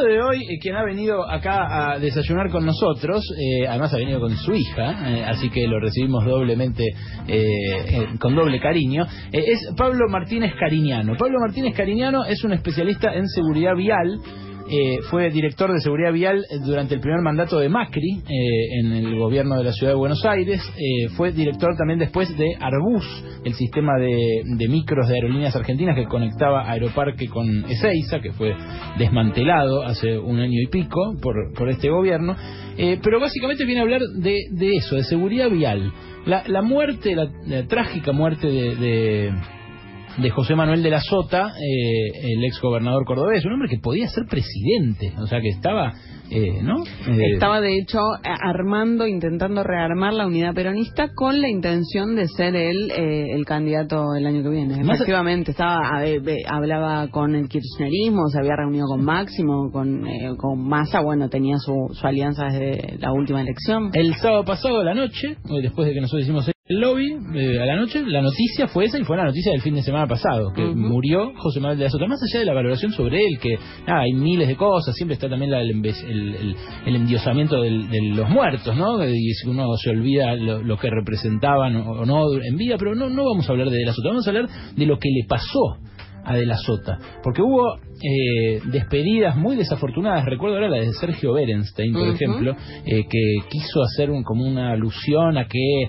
de hoy, quien ha venido acá a desayunar con nosotros, además ha venido con su hija, así que lo recibimos doblemente, con doble cariño, es Pablo Martínez Cariñano. Pablo Martínez Cariñano es un especialista en seguridad vial. Fue director de seguridad vial durante el primer mandato de Macri en el gobierno de la ciudad de Buenos Aires. Fue director también después de Arbus, el sistema de micros de Aerolíneas Argentinas que conectaba Aeroparque con Ezeiza, que fue desmantelado hace un año y pico por este gobierno. Pero básicamente viene a hablar de eso, de seguridad vial. La muerte, la trágica muerte de José Manuel de la Sota, el ex gobernador cordobés, un hombre que podía ser presidente, o sea que estaba, ¿no? Estaba de hecho intentando rearmar la unidad peronista con la intención de ser él el candidato el año que viene. Efectivamente, hablaba con el kirchnerismo, se había reunido con Máximo, con Massa, bueno, tenía su alianza desde la última elección. El sábado pasado a la noche, después de que nosotros hicimos el lobby, a la noche, la noticia fue esa, y fue la noticia del fin de semana pasado, que murió José Manuel de la Sota. Más allá de la valoración sobre él, que hay miles de cosas, siempre está también el endiosamiento de los muertos, ¿no? Y uno se olvida lo que representaban o no en vida, pero no vamos a hablar de la Sota, vamos a hablar de lo que le pasó a de la Sota, porque hubo despedidas muy desafortunadas. Recuerdo ahora la de Sergio Berenstein, por ejemplo, que quiso hacer como una alusión a que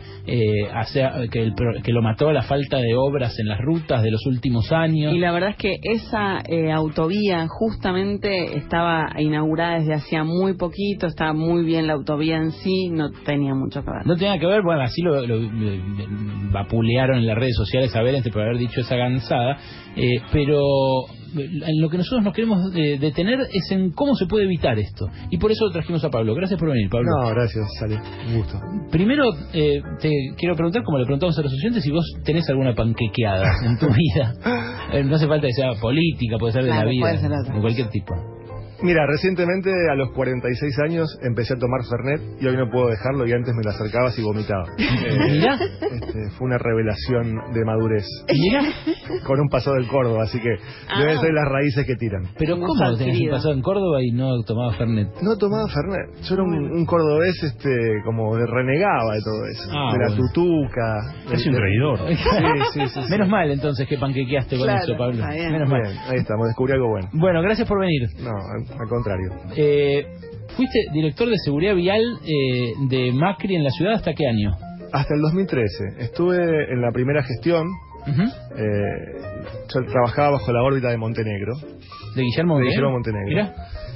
lo mató a la falta de obras en las rutas de los últimos años. Y la verdad es que esa autovía justamente estaba inaugurada desde hacía muy poquito, estaba muy bien la autovía en sí, no tenía mucho que ver. No tenía que ver, bueno, así lo vapulearon en las redes sociales a Berenstein por haber dicho esa gansada, pero en lo que nosotros nos queremos detener es en cómo se puede evitar esto. Y por eso trajimos a Pablo. Gracias por venir, Pablo. No, gracias, Sale. Un gusto. Primero, te quiero preguntar, como le preguntamos a los oyentes, si vos tenés alguna panquequeada en tu vida. No hace falta que sea política, puede ser de la vida, de cualquier tipo. Mira, recientemente a los 46 años empecé a tomar Fernet y hoy no puedo dejarlo, y antes me la acercabas y vomitaba. Mirá. Fue una revelación de madurez. Mirá. Con un pasado del Córdoba, así que deben ser las raíces que tiran. Pero ¿cómo tenés un pasado en Córdoba y no tomabas Fernet? No tomaba Fernet. Yo era un cordobés como renegaba de todo eso. De la tutuca. Es un traidor. Sí. Menos mal entonces que panquequeaste con eso, Pablo. Menos mal. Bien, ahí estamos, descubrí algo bueno. Bueno, gracias por venir. No, al contrario. ¿Fuiste director de seguridad vial de Macri en la ciudad hasta qué año? Hasta el 2013. Estuve en la primera gestión. Yo trabajaba bajo la órbita de Montenegro. ¿De Guillermo Montenegro? Mirá.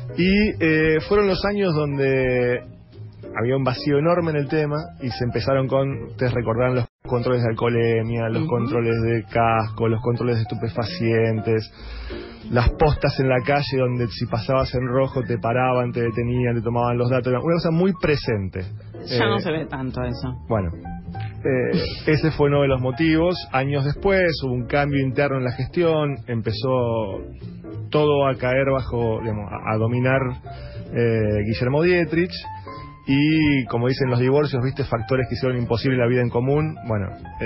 Y fueron los años donde había un vacío enorme en el tema y se empezaron ustedes recordarán los controles de alcoholemia, los controles de casco, los controles de estupefacientes, las postas en la calle donde si pasabas en rojo te paraban, te detenían, te tomaban los datos, una cosa muy presente. Ya no se ve tanto eso. Bueno, ese fue uno de los motivos. Años después hubo un cambio interno en la gestión, empezó todo a caer a dominar Guillermo Dietrich. Y como dicen los divorcios, viste, factores que hicieron imposible la vida en común. Bueno,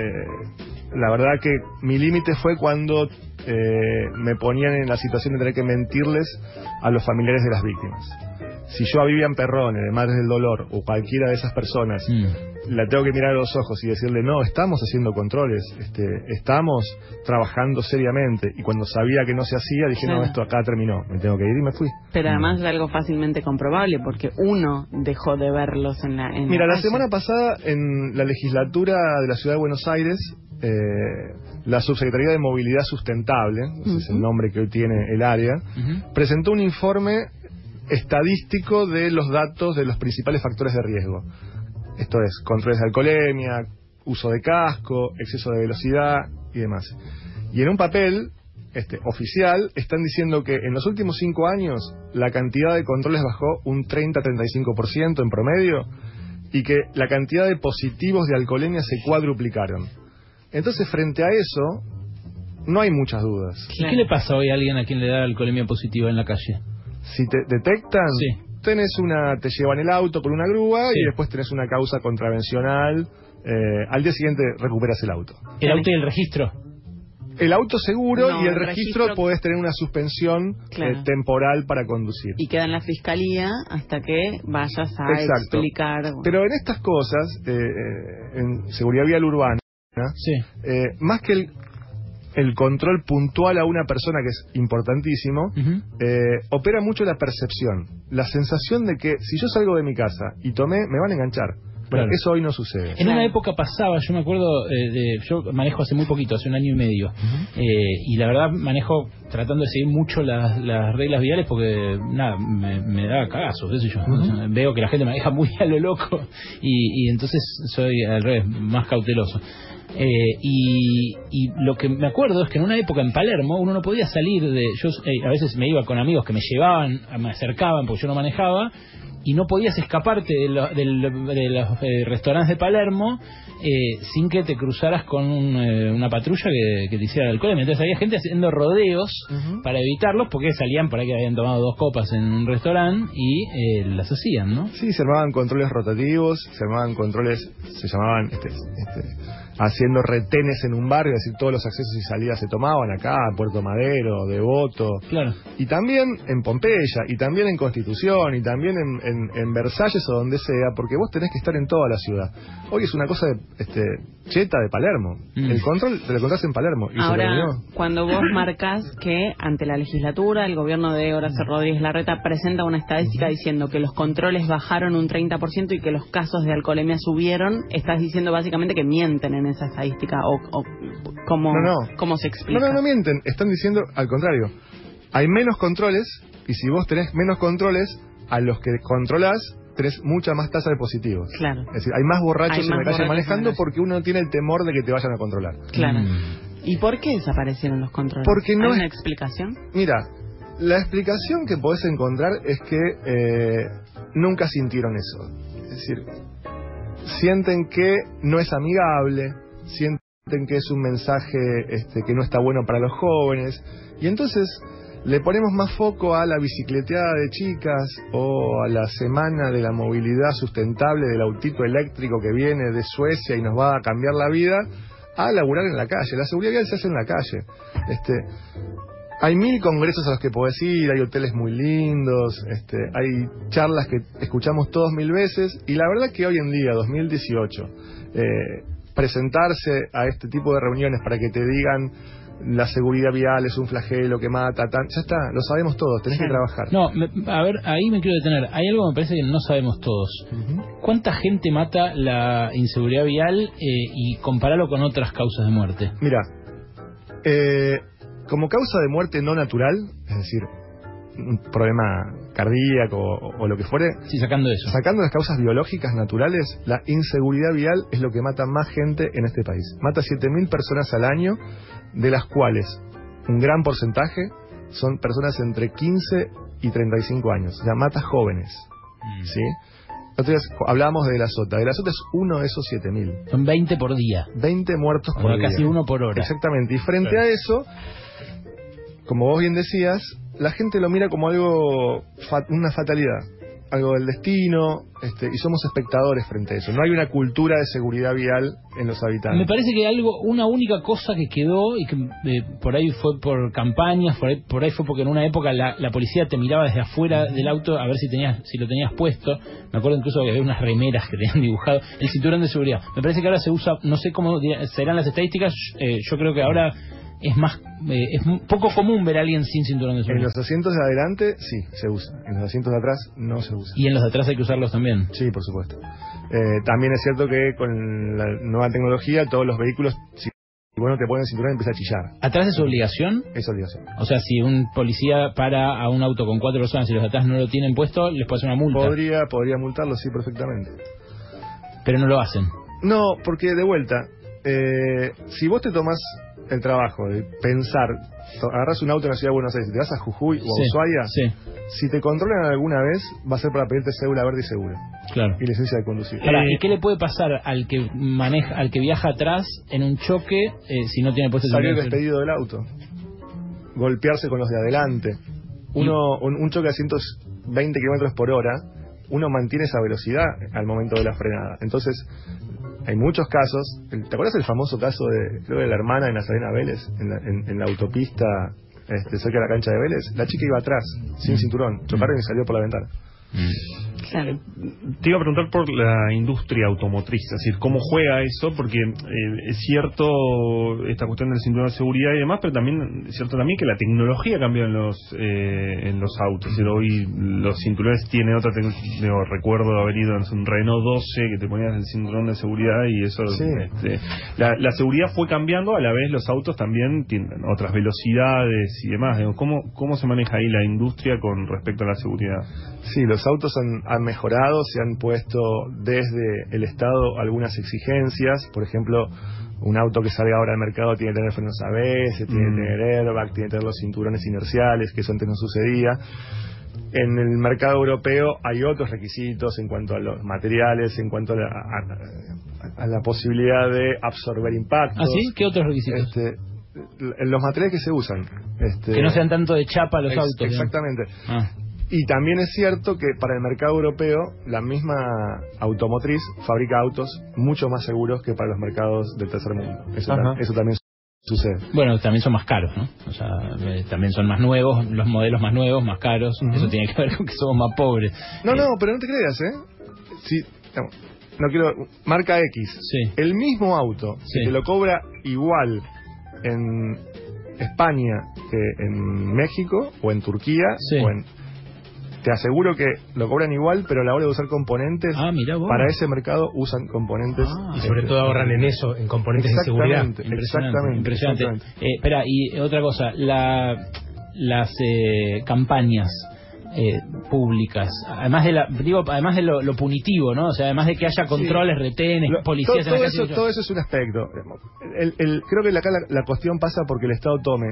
la verdad que mi límite fue cuando me ponían en la situación de tener que mentirles a los familiares de las víctimas. Si yo a Vivian Perrone, de Madres del Dolor, o cualquiera de esas personas, la tengo que mirar a los ojos y decirle, no, estamos haciendo controles, estamos trabajando seriamente, y cuando sabía que no se hacía, dije, no, esto acá terminó, me tengo que ir, y me fui. Pero además es algo fácilmente comprobable, porque uno dejó de verlos en la Mira, la semana pasada, en la legislatura de la Ciudad de Buenos Aires, la Subsecretaría de Movilidad Sustentable, ese es el nombre que hoy tiene el área, presentó un informe estadístico de los datos de los principales factores de riesgo. Esto es, controles de alcoholemia, uso de casco, exceso de velocidad y demás. Y en un papel oficial están diciendo que en los últimos 5 años la cantidad de controles bajó un 30-35% en promedio, y que la cantidad de positivos de alcoholemia se cuadruplicaron. Entonces, frente a eso, no hay muchas dudas. ¿Y qué le pasa hoy a alguien a quien le da alcoholemia positiva en la calle? Si te detectan, te llevan el auto con una grúa y después tenés una causa contravencional. Al día siguiente recuperas el auto. ¿El auto y el registro? el auto seguro No, y el el registro podés tener una suspensión Claro. temporal para conducir. Y queda en la fiscalía hasta que vayas a Exacto. explicar. Pero en estas cosas, en seguridad vial urbana, Sí. más que el control puntual a una persona, que es importantísimo, Ujú. opera mucho la percepción, la sensación de que si yo salgo de mi casa y tomé, me van a enganchar. Bueno, Claro. eso hoy no sucede. En una época pasaba, yo me acuerdo, yo manejo hace muy poquito, hace un año y medio, y la verdad manejo tratando de seguir mucho las reglas viales porque, nada, me da cagazos, qué sé yo. O sea, veo que la gente maneja muy a lo loco y entonces soy al revés, más cauteloso. Y lo que me acuerdo es que en una época en Palermo uno no podía salir yo a veces me iba con amigos que me llevaban, me acercaban porque yo no manejaba, y no podías escaparte de los restaurantes de Palermo sin que te cruzaras con una patrulla que te hiciera alcohol. Entonces había gente haciendo rodeos para evitarlos porque salían por ahí que habían tomado 2 copas en un restaurante y las hacían, ¿no? Sí, se armaban controles rotativos, se armaban controles, se llamaban haciendo retenes en un barrio, es decir, todos los accesos y salidas se tomaban acá, Puerto Madero, Devoto, Claro. y también en Pompeya, y también en Constitución, y también en Versalles o donde sea, porque vos tenés que estar en toda la ciudad. Hoy es una cosa cheta de Palermo. El control te lo encontrás en Palermo. Y Ahora, se terminó. cuando vos marcás que ante la legislatura el gobierno de Horacio Rodríguez Larreta presenta una estadística diciendo que los controles bajaron un 30% y que los casos de alcoholemia subieron, estás diciendo básicamente que mienten en esa estadística o ¿cómo se explica? No mienten, están diciendo al contrario. Hay menos controles, y si vos tenés menos controles, a los que controlás tenés mucha más tasa de positivos. Claro. Es decir, hay más borrachos Hay en la más calle borrachos manejando en la calle. porque uno tiene el temor de que te vayan a controlar. Claro. ¿Y por qué desaparecieron los controles? Porque no ¿Hay es- una explicación? Mira, la explicación que podés encontrar es que nunca sintieron eso. Es decir, sienten que no es amigable, sienten que es un mensaje que no está bueno para los jóvenes, y entonces le ponemos más foco a la bicicleteada de chicas o a la semana de la movilidad sustentable del autito eléctrico que viene de Suecia y nos va a cambiar la vida, a laburar en la calle. La seguridad vial se hace en la calle. Hay 1000 congresos a los que podés ir, hay hoteles muy lindos, hay charlas que escuchamos todos 1000 veces, y la verdad que hoy en día, 2018, presentarse a este tipo de reuniones para que te digan la seguridad vial es un flagelo que mata, ya está, lo sabemos todos, tenés que trabajar. No, a ver, ahí me quiero detener. Hay algo que me parece que no sabemos todos. ¿Cuánta gente mata la inseguridad vial y compararlo con otras causas de muerte? Mira, como causa de muerte no natural, es decir, un problema cardíaco o lo que fuere, Sí, sacando eso. sacando las causas biológicas naturales, la inseguridad vial es lo que mata más gente en este país. Mata 7.000 personas al año, de las cuales un gran porcentaje son personas entre 15 y 35 años. O sea, mata jóvenes. ¿Sí? Entonces, hablábamos de la sota. De la sota es uno de esos 7.000. Son 20 por día. 20 muertos O por sea, día. casi uno por hora. Exactamente. Y frente Claro. a eso, como vos bien decías, la gente lo mira como algo, una fatalidad, algo del destino, y somos espectadores frente a eso. No hay una cultura de seguridad vial en los habitantes. Me parece que una única cosa que quedó y que por ahí fue por campañas, por ahí fue porque en una época la policía te miraba desde afuera del auto a ver si lo tenías puesto. Me acuerdo incluso que había unas remeras que tenían dibujado el cinturón de seguridad. Me parece que ahora se usa, no sé cómo serán las estadísticas, yo creo que ahora es poco común ver a alguien sin cinturón de En seguridad. los asientos de adelante, sí, se usa. En los asientos de atrás, no se usa. Y en los de atrás hay que usarlos también. Sí, por supuesto. También es cierto que con la nueva tecnología, todos los vehículos, si vos no te pones cinturón, empieza a chillar. ¿Atrás es obligación? Es obligación. O sea, si un policía para a un auto con 4 personas y los de atrás no lo tienen puesto, les puede hacer una multa. Podría multarlo, sí, perfectamente. Pero no lo hacen. No, porque de vuelta, si vos te tomás el trabajo de pensar, agarrás un auto en la ciudad de Buenos Aires y te vas a Jujuy o a Ushuaia, Sí, si te controlan alguna vez, va a ser para pedirte cédula verde y segura claro. y licencia de conducir. Ahora, ¿y qué le puede pasar al que viaja atrás en un choque si no tiene puesto el Salir cinturón? despedido del auto, golpearse con los de adelante, un choque a 120 kilómetros por hora, uno mantiene esa velocidad al momento de la frenada. Entonces, hay muchos casos. ¿Te acuerdas del famoso caso creo de la hermana de Nazarena Vélez en la autopista cerca de la cancha de Vélez? La chica iba atrás, sin cinturón, chocaron y salió por la ventana. Claro. Te iba a preguntar por la industria automotriz, es decir, cómo juega eso, porque es cierto esta cuestión del cinturón de seguridad y demás, pero también es cierto también que la tecnología cambió en los autos. Es decir, hoy los cinturones tienen otra tecnología. Recuerdo haber ido en un Renault 12 que te ponías el cinturón de seguridad y eso. Sí. La seguridad fue cambiando, a la vez los autos también tienen otras velocidades y demás. ¿Cómo se maneja ahí la industria con respecto a la seguridad? Sí, los autos han mejorado, se han puesto desde el Estado algunas exigencias. Por ejemplo, un auto que salga ahora al mercado tiene que tener frenos ABS, tiene que tener airbag, tiene que tener los cinturones inerciales, que eso antes no sucedía. En el mercado europeo hay otros requisitos en cuanto a los materiales, en cuanto a la posibilidad de absorber impactos. ¿Ah, sí? ¿Qué otros requisitos? Los materiales que se usan. Que no sean tanto de chapa los autos. Exactamente. Y también es cierto que para el mercado europeo la misma automotriz fabrica autos mucho más seguros que para los mercados del tercer mundo. Eso también sucede. Bueno, también son más caros, ¿no? O sea, también son más nuevos, los modelos más nuevos, más caros. Eso tiene que ver con que somos más pobres. No, pero no te creas, Si, no quiero... Marca X. Sí. El mismo auto, si te lo cobra igual en España que en México o en Turquía o en... Te aseguro que lo cobran igual, pero a la hora de usar componentes, para ese mercado usan componentes. Y sobre todo ahorran en eso, en componentes de seguridad. Impresionante. Espera, y otra cosa, las campañas públicas, además de lo punitivo, ¿no? O sea, además de que haya controles, retenes, policías... Todo eso es un aspecto. Creo que acá la cuestión pasa porque el Estado tome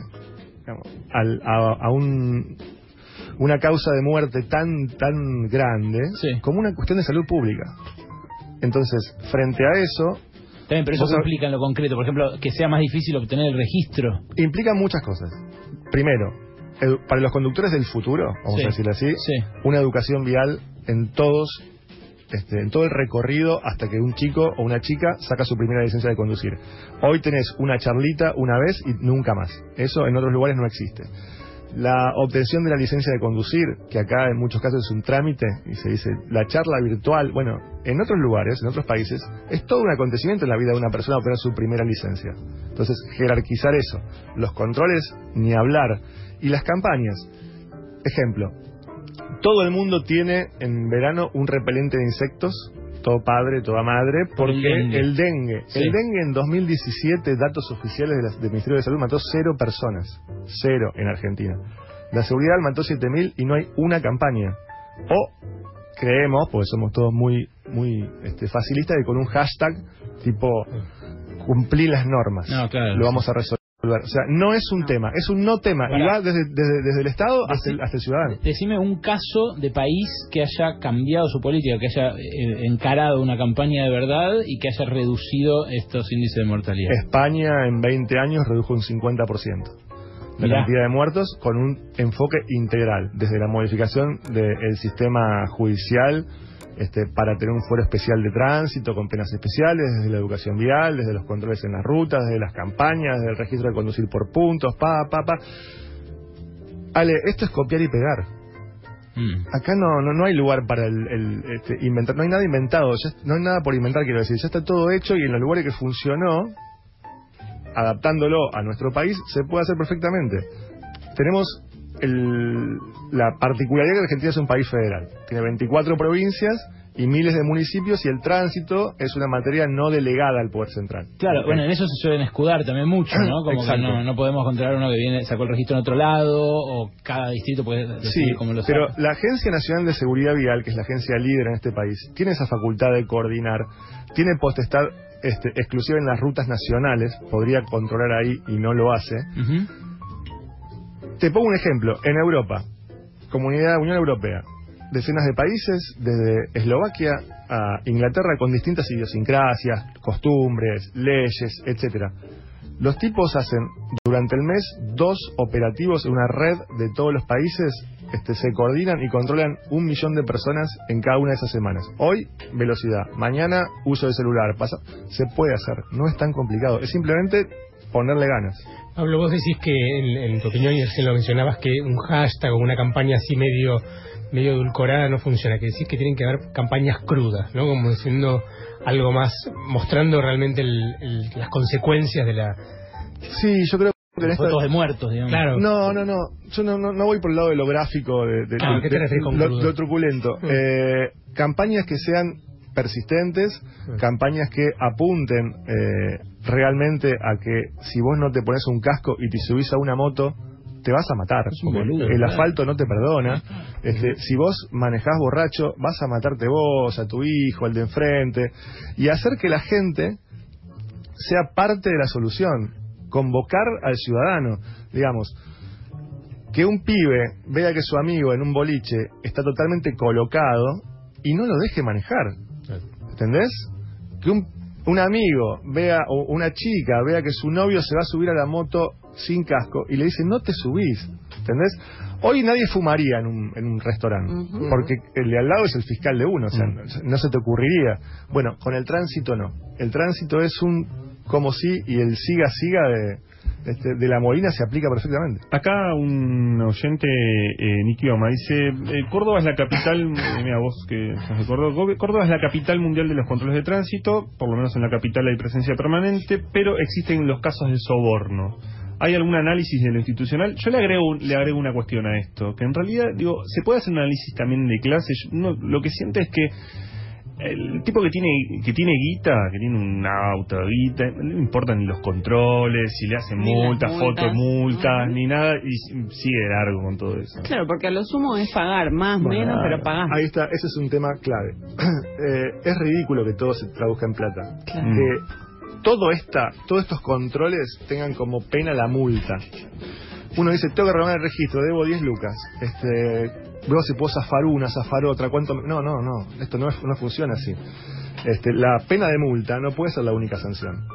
una causa de muerte tan grande como una cuestión de salud pública. Entonces, frente a eso... También, pero eso implica en lo concreto, por ejemplo, que sea más difícil obtener el registro. Implica muchas cosas. Primero, para los conductores del futuro, vamos a decirlo así, una educación vial en todo el recorrido hasta que un chico o una chica saca su primera licencia de conducir. Hoy tenés una charlita una vez y nunca más. Eso en otros lugares no existe. La obtención de la licencia de conducir, que acá en muchos casos es un trámite, y se dice la charla virtual, bueno, en otros lugares, en otros países, es todo un acontecimiento en la vida de una persona obtener su primera licencia. Entonces, jerarquizar eso, los controles, ni hablar, y las campañas. Ejemplo, todo el mundo tiene en verano un repelente de insectos, todo padre, toda madre, porque el dengue en 2017, datos oficiales del Ministerio de Salud, mató 0 personas, 0 en Argentina. La seguridad mató 7.000 y no hay una campaña. O creemos, porque somos todos muy facilistas, que con un hashtag tipo cumplir las normas, lo vamos a resolver. O sea, no es un tema, es un no tema. Y va desde el Estado hasta el ciudadano. Decime un caso de país que haya cambiado su política, que haya encarado una campaña de verdad y que haya reducido estos índices de mortalidad. España en 20 años redujo un 50% la cantidad de muertos con un enfoque integral, desde la modificación del sistema judicial para tener un fuero especial de tránsito con penas especiales, desde la educación vial, desde los controles en las rutas, desde las campañas, desde el registro de conducir por puntos, Ale, esto es copiar y pegar. Acá no hay lugar para inventar, no hay nada inventado, no hay nada por inventar, quiero decir, ya está todo hecho y en los lugares que funcionó, adaptándolo a nuestro país, se puede hacer perfectamente. Tenemos la particularidad que Argentina es un país federal. Tiene 24 provincias y miles de municipios y el tránsito es una materia no delegada al Poder Central. Claro, bueno, en eso se suelen escudar también mucho, ¿no? Como que no podemos controlar uno que sacó el registro en otro lado o cada distrito puede decidir cómo lo saca. Pero la Agencia Nacional de Seguridad Vial, que es la agencia líder en este país, tiene esa facultad de coordinar, tiene potestad exclusiva en las rutas nacionales, podría controlar ahí y no lo hace. Te pongo un ejemplo. En Europa, Unión Europea, decenas de países, desde Eslovaquia a Inglaterra, con distintas idiosincrasias, costumbres, leyes, etcétera. Los tipos hacen durante el mes 2 operativos en una red de todos los países se coordinan y controlan 1 millón de personas en cada una de esas semanas. Hoy, velocidad. Mañana, uso de celular. Se puede hacer. No es tan complicado. Es simplemente ponerle ganas. Pablo, vos decís que, en tu opinión, y recién lo mencionabas, que un hashtag o una campaña así medio edulcorada no funciona, que decís que tienen que haber campañas crudas, ¿no? Como diciendo algo más, mostrando realmente las consecuencias de la... Sí, yo creo que fotos de muertos, digamos. Claro. No. Yo no voy por el lado de lo gráfico, ¿Qué te refieres con crudo? lo truculento. Campañas que sean persistentes, campañas que apunten realmente a que si vos no te pones un casco y te subís a una moto, te vas a matar. El asfalto no te perdona. Si vos manejás borracho, vas a matarte vos, a tu hijo, al de enfrente, y hacer que la gente sea parte de la solución. Convocar al ciudadano, digamos, que un pibe vea que su amigo en un boliche está totalmente colocado y no lo deje manejar, ¿entendés? Que un amigo vea, o una chica vea que su novio se va a subir a la moto sin casco y le dice, no te subís, ¿entendés? Hoy nadie fumaría en un restaurante, porque el de al lado es el fiscal de uno, o sea, no se te ocurriría. Bueno, con el tránsito no. El tránsito es un como si, y el siga de la Molina se aplica perfectamente. Acá un oyente, Niki Oma, dice, Córdoba es la capital, mira vos que sos de Córdoba, Córdoba es la capital mundial de los controles de tránsito, por lo menos en la capital hay presencia permanente, pero existen los casos de soborno. ¿Hay algún análisis de lo institucional? Yo le agrego una cuestión a esto, que en realidad, se puede hacer un análisis también de clase. Lo que siento es que el tipo que tiene guita, que tiene un auto, guita, no le importan ni los controles, si le hacen multas, ni nada, y sigue de largo con todo eso. Claro, porque a lo sumo es pagar, menos, pero pagar. Ahí está, ese es un tema clave. Es ridículo que todo se traduzca en plata. Claro. Que todos estos controles tengan como pena la multa. Uno dice, tengo que renovar el registro, debo 10 lucas. Luego si puedo zafar otra, ¿cuánto? No, esto no funciona así. La pena de multa no puede ser la única sanción.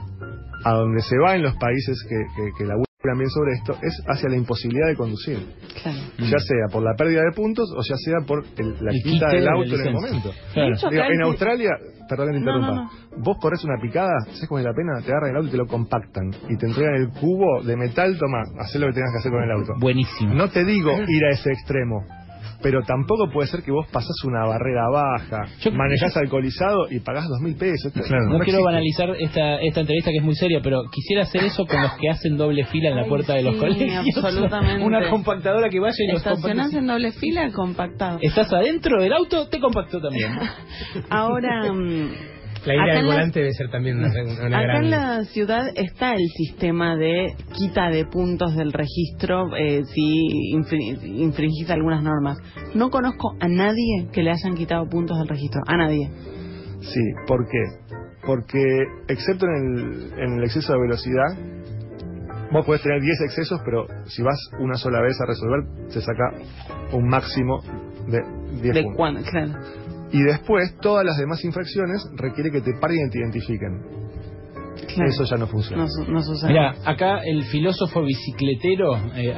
A donde se va en los países que laburan bien sobre esto es hacia la imposibilidad de conducir. Claro. Ya sea por la pérdida de puntos o ya sea por la quita del auto en el momento. Claro. Digo, en Australia, perdón que te interrumpa, vos corres una picada, ¿sabes cuál es la pena? Te agarran el auto y te lo compactan y te entregan el cubo de metal, toma, hacé lo que tengas que hacer con el auto. Buenísimo. No te digo ir a ese extremo, pero tampoco puede ser que vos pasás una barrera baja, manejás alcoholizado y pagás 2.000 pesos. Claro, no quiero banalizar esta entrevista que es muy seria, pero quisiera hacer eso con los que hacen doble fila en la puerta de los colegios. Absolutamente. Una compactadora que vaya y los estacionás en doble fila, compactado. Estás adentro del auto, te compactó también. Ahora... La idea del volante debe ser también una acá gran... en la ciudad está el sistema de quita de puntos del registro si infringiste algunas normas. No conozco a nadie que le hayan quitado puntos del registro. A nadie. Sí, ¿por qué? Porque, excepto en el exceso de velocidad, vos podés tener 10 excesos, pero si vas una sola vez a resolver, se saca un máximo de 10 puntos. ¿Cuándo? Claro. Y después, todas las demás infracciones requiere que te paren y te identifiquen. Claro. Eso ya no funciona. No sucede. Mira, acá el filósofo bicicletero,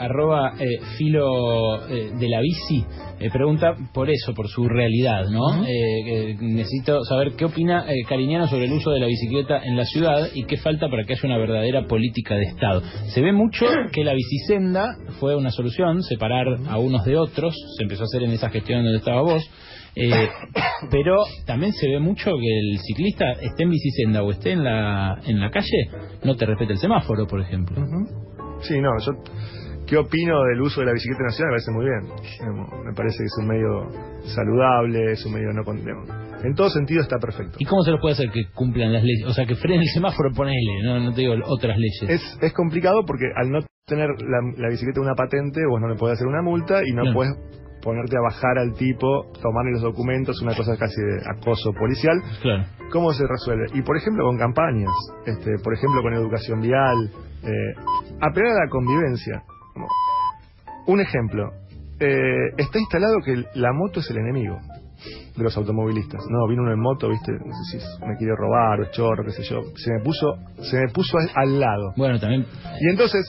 filo de la bici, pregunta por eso, por su realidad, ¿no? Necesito saber qué opina Cariñano sobre el uso de la bicicleta en la ciudad y qué falta para que haya una verdadera política de Estado. Se ve mucho que la bicisenda fue una solución, separar a unos de otros, se empezó a hacer en esa gestión donde estaba vos. Pero también se ve mucho que el ciclista esté en bicisenda o esté en la calle, no te respeta el semáforo, por ejemplo. Sí, no, yo ¿qué opino del uso de la bicicleta nacional? Me parece muy bien. Me parece que es un medio saludable, es un medio en todo sentido está perfecto. ¿Y cómo se los puede hacer que cumplan las leyes? O sea, que frenen el semáforo, ponele, no te digo otras leyes. Es complicado porque al no tener la bicicleta una patente, vos no le podés hacer una multa y no podés ponerte a bajar al tipo, tomarle los documentos, una cosa casi de acoso policial. Claro. ¿Cómo se resuelve? Y por ejemplo con campañas, por ejemplo con educación vial, apelar a la convivencia. Un ejemplo, está instalado que la moto es el enemigo de los automovilistas. No, vino uno en moto, viste, no sé si me quiere robar o chorro, qué sé yo. Se me puso al lado. Bueno, también. Y entonces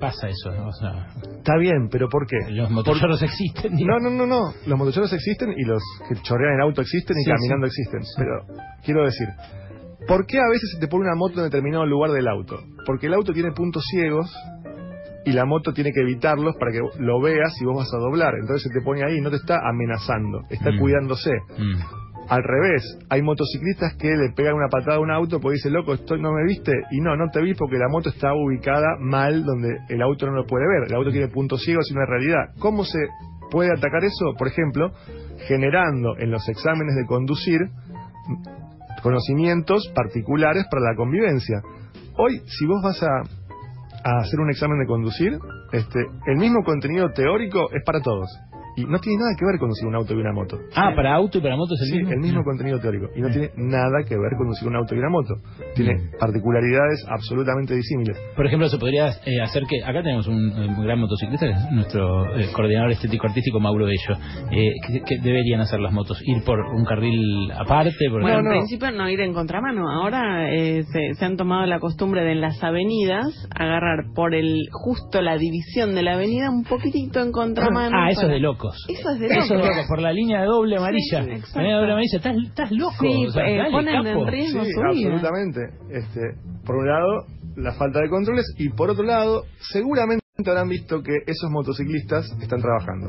pasa eso, ¿no? O sea, Está bien, pero ¿por qué? los motochorros existen. No. Los motochorros existen y los que chorrean en auto existen y Sí, caminando existen. Pero quiero decir, ¿por qué a veces se te pone una moto en determinado lugar del auto? Porque el auto tiene puntos ciegos y la moto tiene que evitarlos para que lo veas y vos vas a doblar. Entonces se te pone ahí y no te está amenazando, está cuidándose. Al revés, hay motociclistas que le pegan una patada a un auto porque dice, loco, ¿no me viste? Y no te vi porque la moto está ubicada mal donde el auto no lo puede ver. El auto tiene puntos ciegos y una realidad. ¿Cómo se puede atacar eso? Por ejemplo, generando en los exámenes de conducir conocimientos particulares para la convivencia. Hoy, si vos vas a hacer un examen de conducir, el mismo contenido teórico es para todos. Y no tiene nada que ver conducir un auto y una moto. Para auto y para moto es el mismo. Sí, el mismo contenido teórico. Y no tiene nada que ver conducir un auto y una moto. Tiene particularidades absolutamente disímiles. Por ejemplo, se podría hacer que... Acá tenemos un gran motociclista, que es nuestro coordinador estético-artístico, Mauro Bello. ¿Qué deberían hacer las motos? ¿Ir por un carril aparte? Bueno, en principio no ir en contramano. Ahora se han tomado la costumbre de en las avenidas agarrar por justo la división de la avenida un poquitito en contramano. Eso es de loco. Eso es de loco. Por la línea de doble amarilla. Sí, la línea de doble amarilla, estás loco. Sí, o sea, dale, ponen capo. en riesgo Sí, su vida. absolutamente. Por un lado, la falta de controles, y por otro lado, seguramente habrán visto que esos motociclistas están trabajando.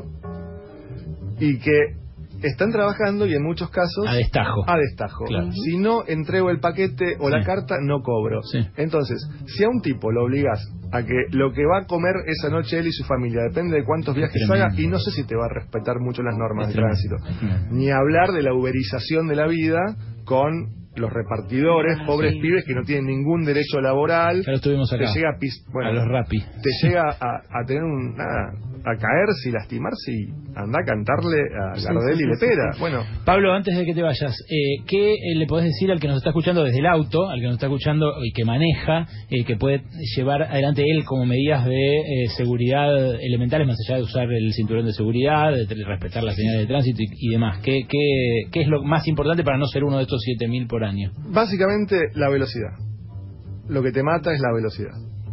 Y que están trabajando y en muchos casos... A destajo. Claro. Si no entrego el paquete o la carta, no cobro. Sí. Entonces, si a un tipo lo obligas a que lo que va a comer esa noche él y su familia depende de cuántos viajes haga, y no sé si te va a respetar mucho las normas de tránsito. Ni hablar de la uberización de la vida con los repartidores, pobres pibes que no tienen ningún derecho laboral. Ya lo estuvimos acá. Te llega a los Rappi. Te llega a tener a caerse y lastimarse y anda a cantarle a Gardel y Lepera. Bueno, Pablo, antes de que te vayas, ¿qué le podés decir al que nos está escuchando desde el auto, al que nos está escuchando y que maneja, que puede llevar adelante él como medidas de seguridad elementales, más allá de usar el cinturón de seguridad, de respetar las señales de tránsito y demás? ¿Qué es lo más importante para no ser uno de estos 7.000 por año? Básicamente la velocidad. Lo que te mata es la velocidad.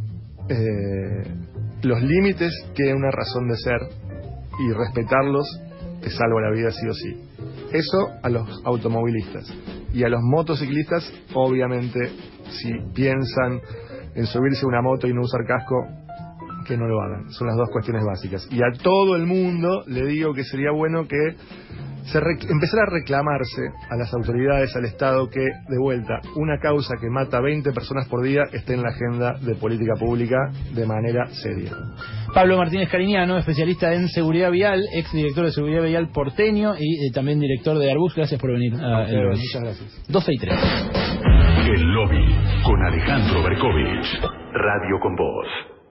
Los límites tienen una razón de ser y respetarlos te salva la vida sí o sí. Eso a los automovilistas. Y a los motociclistas, obviamente, si piensan en subirse a una moto y no usar casco, que no lo hagan. Son las dos cuestiones básicas. Y a todo el mundo le digo que sería bueno que empezara a reclamarse a las autoridades, al Estado, que de vuelta una causa que mata 20 personas por día esté en la agenda de política pública de manera seria. Pablo Martínez Cariñano, especialista en seguridad vial, ex director de seguridad vial porteño y también director de Arbus. Gracias por venir a El Lobby. Muchas gracias. 12 y 3. El Lobby con Alejandro Berkovich. Radio con Voz.